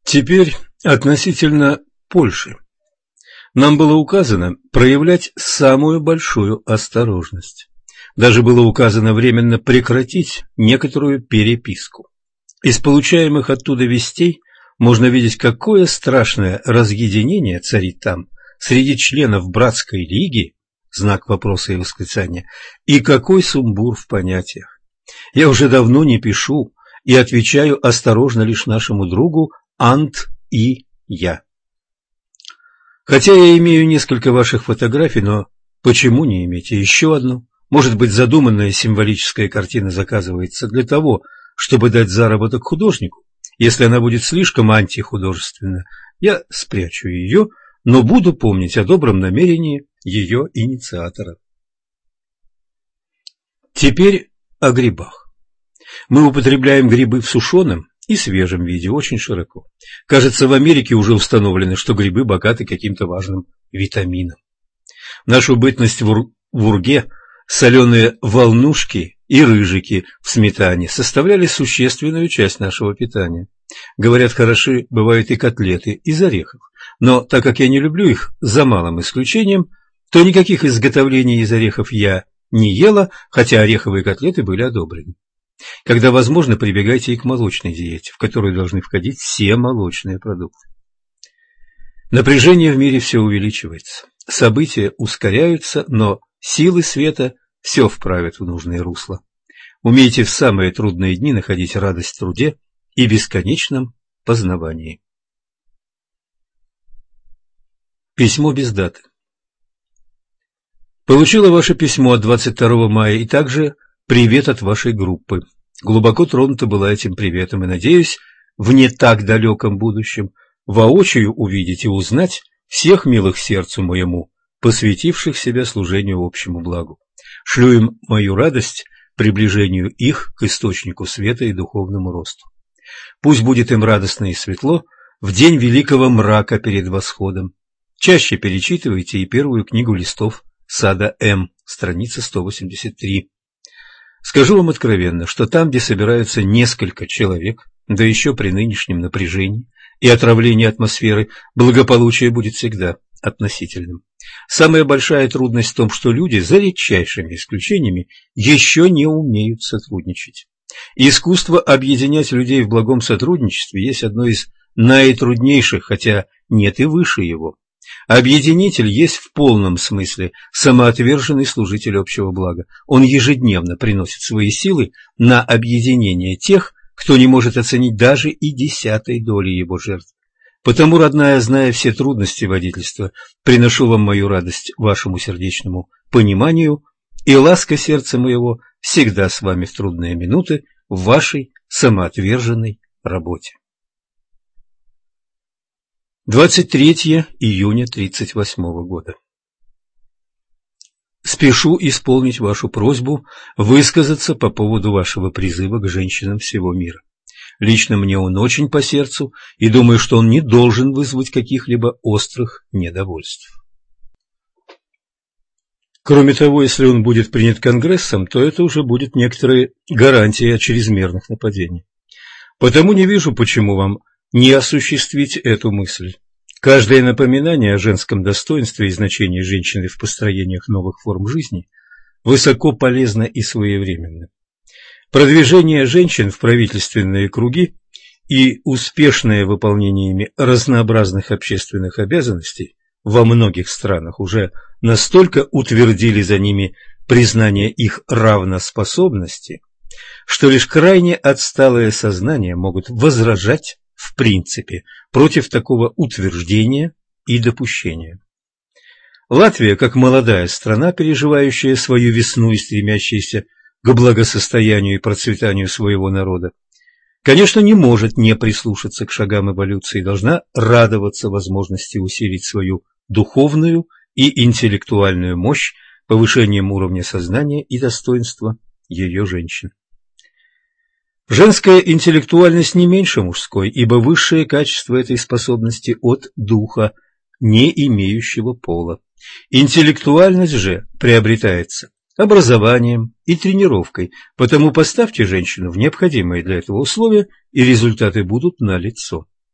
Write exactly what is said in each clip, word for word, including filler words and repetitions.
Теперь относительно Польши. Нам было указано проявлять самую большую осторожность. Даже было указано временно прекратить некоторую переписку. Из получаемых оттуда вестей можно видеть, какое страшное разъединение царит там среди членов братской лиги, знак вопроса и восклицания, и какой сумбур в понятиях. Я уже давно не пишу и отвечаю осторожно лишь нашему другу Ант и я. Хотя я имею несколько ваших фотографий, но почему не иметь еще одну? Может быть, задуманная символическая картина заказывается для того, чтобы дать заработок художнику? Если она будет слишком антихудожественна, я спрячу ее, но буду помнить о добром намерении ее инициатора. Теперь о грибах. Мы употребляем грибы в сушеном и свежем виде очень широко. Кажется, в Америке уже установлено, что грибы богаты каким-то важным витамином. В нашу бытность в, Ур... в Урге соленые волнушки и рыжики в сметане составляли существенную часть нашего питания. Говорят, хороши бывают и котлеты из орехов, но так как я не люблю их за малым исключением, то никаких изготовлений из орехов я не ела, хотя ореховые котлеты были одобрены. Когда возможно, прибегайте и к молочной диете, в которую должны входить все молочные продукты. Напряжение в мире все увеличивается, события ускоряются, но силы света все вправят в нужное русло. Умейте в самые трудные дни находить радость в труде и бесконечном познавании. Письмо без даты. Получила ваше письмо от двадцать второго мая и также привет от вашей группы. Глубоко тронута была этим приветом и надеюсь, в не так далеком будущем воочию увидеть и узнать всех милых сердцу моему, посвятивших себя служению общему благу. Шлю им мою радость приближению их к источнику света и духовному росту. Пусть будет им радостно и светло в день великого мрака перед восходом. Чаще перечитывайте и первую книгу листов Сада М, страница сто восемьдесят три. Скажу вам откровенно, что там, где собираются несколько человек, да еще при нынешнем напряжении и отравлении атмосферы, благополучие будет всегда относительным. Самая большая трудность в том, что люди, за редчайшими исключениями, еще не умеют сотрудничать. Искусство объединять людей в благом сотрудничестве есть одно из наитруднейших, хотя нет и выше его. Объединитель есть в полном смысле самоотверженный служитель общего блага. Он ежедневно приносит свои силы на объединение тех, кто не может оценить даже и десятой доли его жертв. Потому, родная, зная все трудности водительства, приношу вам мою радость вашему сердечному пониманию, и ласка сердца моего всегда с вами в трудные минуты в вашей самоотверженной работе. двадцать третьего июня тридцать восьмого года. Спешу исполнить вашу просьбу высказаться по поводу вашего призыва к женщинам всего мира. Лично мне он очень по сердцу, и думаю, что он не должен вызвать каких-либо острых недовольств. Кроме того, если он будет принят Конгрессом, то это уже будет некоторые гарантии о чрезмерных нападениях. Потому не вижу, почему вам не осуществить эту мысль. Каждое напоминание о женском достоинстве и значении женщины в построениях новых форм жизни высоко полезно и своевременно. Продвижение женщин в правительственные круги и успешное выполнение ими разнообразных общественных обязанностей во многих странах уже настолько утвердили за ними признание их равноспособности, что лишь крайне отсталые сознания могут возражать в принципе против такого утверждения и допущения. Латвия, как молодая страна, переживающая свою весну и стремящаяся к благосостоянию и процветанию своего народа, конечно, не может не прислушаться к шагам эволюции, должна радоваться возможности усилить свою духовную и интеллектуальную мощь повышением уровня сознания и достоинства ее женщин. Женская интеллектуальность не меньше мужской, ибо высшее качество этой способности от духа, не имеющего пола. Интеллектуальность же приобретается образованием и тренировкой, потому поставьте женщину в необходимые для этого условия, и результаты будут налицо.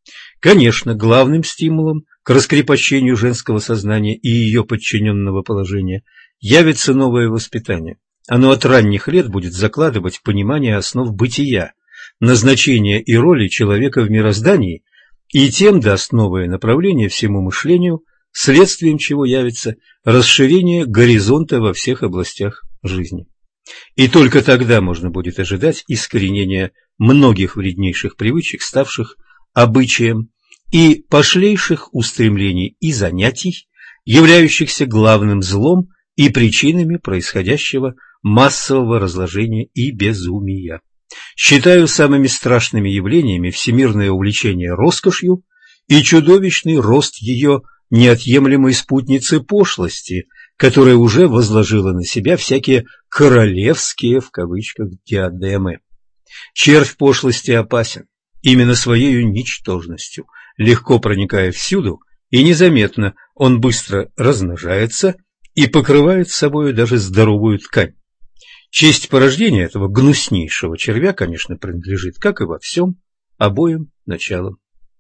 Конечно, главным стимулом к раскрепощению женского сознания и ее подчиненного положения явится новое воспитание. Оно от ранних лет будет закладывать понимание основ бытия, назначения и роли человека в мироздании, и тем даст новое направление всему мышлению, следствием чего явится расширение горизонта во всех областях жизни. И только тогда можно будет ожидать искоренения многих вреднейших привычек, ставших обычаем, и пошлейших устремлений и занятий, являющихся главным злом и причинами происходящего массового разложения и безумия. Считаю самыми страшными явлениями всемирное увлечение роскошью и чудовищный рост ее неотъемлемой спутницы пошлости, которая уже возложила на себя всякие «королевские» в кавычках диадемы. Червь пошлости опасен именно своей ничтожностью, легко проникая всюду, и незаметно он быстро размножается и покрывает собою даже здоровую ткань. Честь порождения этого гнуснейшего червя, конечно, принадлежит, как и во всем, обоим началам.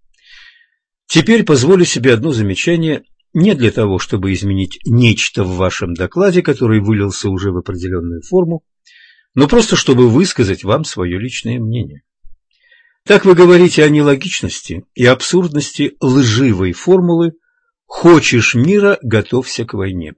Теперь позволю себе одно замечание, не для того, чтобы изменить нечто в вашем докладе, который вылился уже в определенную форму, но просто чтобы высказать вам свое личное мнение. Так вы говорите о нелогичности и абсурдности лживой формулы «хочешь мира, готовься к войне».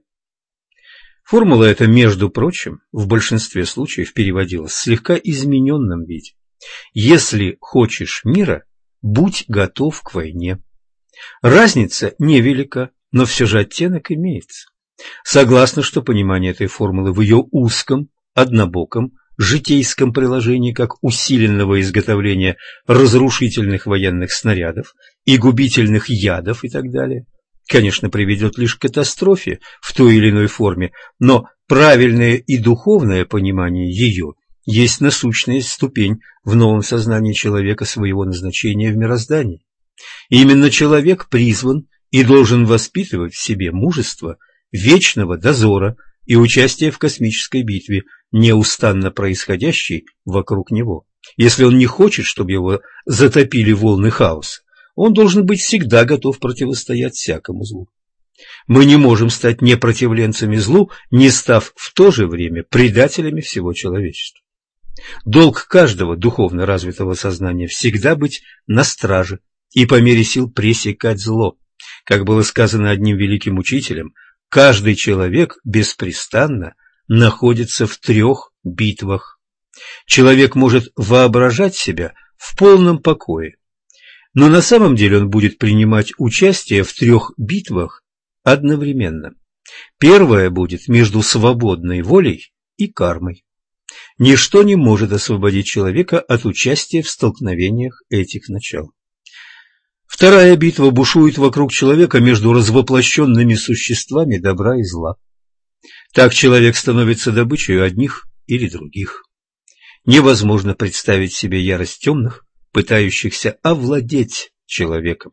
Формула эта, между прочим, в большинстве случаев переводилась в слегка измененном виде. «Если хочешь мира, будь готов к войне». Разница невелика, но все же оттенок имеется. Согласно, что понимание этой формулы в ее узком, однобоком, житейском приложении как усиленного изготовления разрушительных военных снарядов и губительных ядов и так далее, конечно, приведет лишь к катастрофе в той или иной форме, но правильное и духовное понимание ее есть насущная ступень в новом сознании человека своего назначения в мироздании. Именно человек призван и должен воспитывать в себе мужество вечного дозора и участие в космической битве, неустанно происходящей вокруг него. Если он не хочет, чтобы его затопили волны хаоса, он должен быть всегда готов противостоять всякому злу. Мы не можем стать непротивленцами злу, не став в то же время предателями всего человечества. Долг каждого духовно развитого сознания всегда быть на страже и по мере сил пресекать зло. Как было сказано одним великим учителем, каждый человек беспрестанно находится в трех битвах. Человек может воображать себя в полном покое, но на самом деле он будет принимать участие в трех битвах одновременно. Первая будет между свободной волей и кармой. Ничто не может освободить человека от участия в столкновениях этих начал. Вторая битва бушует вокруг человека между развоплощенными существами добра и зла. Так человек становится добычей одних или других. Невозможно представить себе ярость темных, пытающихся овладеть человеком.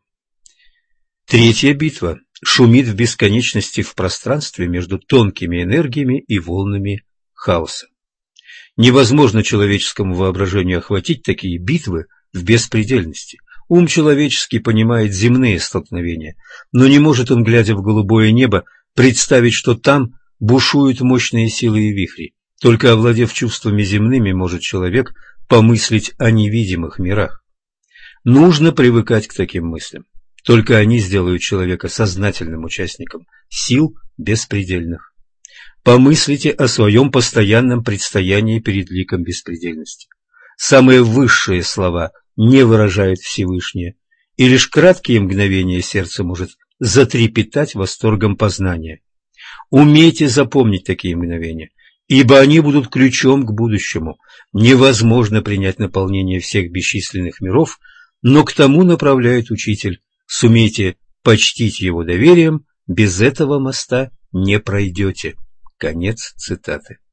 Третья битва шумит в бесконечности в пространстве между тонкими энергиями и волнами хаоса. Невозможно человеческому воображению охватить такие битвы в беспредельности. Ум человеческий понимает земные столкновения, но не может он, глядя в голубое небо, представить, что там бушуют мощные силы и вихри. Только овладев чувствами земными, может человек помыслить о невидимых мирах. Нужно привыкать к таким мыслям. Только они сделают человека сознательным участником сил беспредельных. Помыслите о своем постоянном предстоянии перед ликом беспредельности. Самые высшие слова не выражают Всевышнее, и лишь краткие мгновения сердце может затрепетать восторгом познания. Умейте запомнить такие мгновения, ибо они будут ключом к будущему. Невозможно принять наполнение всех бесчисленных миров, но к тому направляет учитель. Сумейте почтить его доверием, без этого моста не пройдете. Конец цитаты.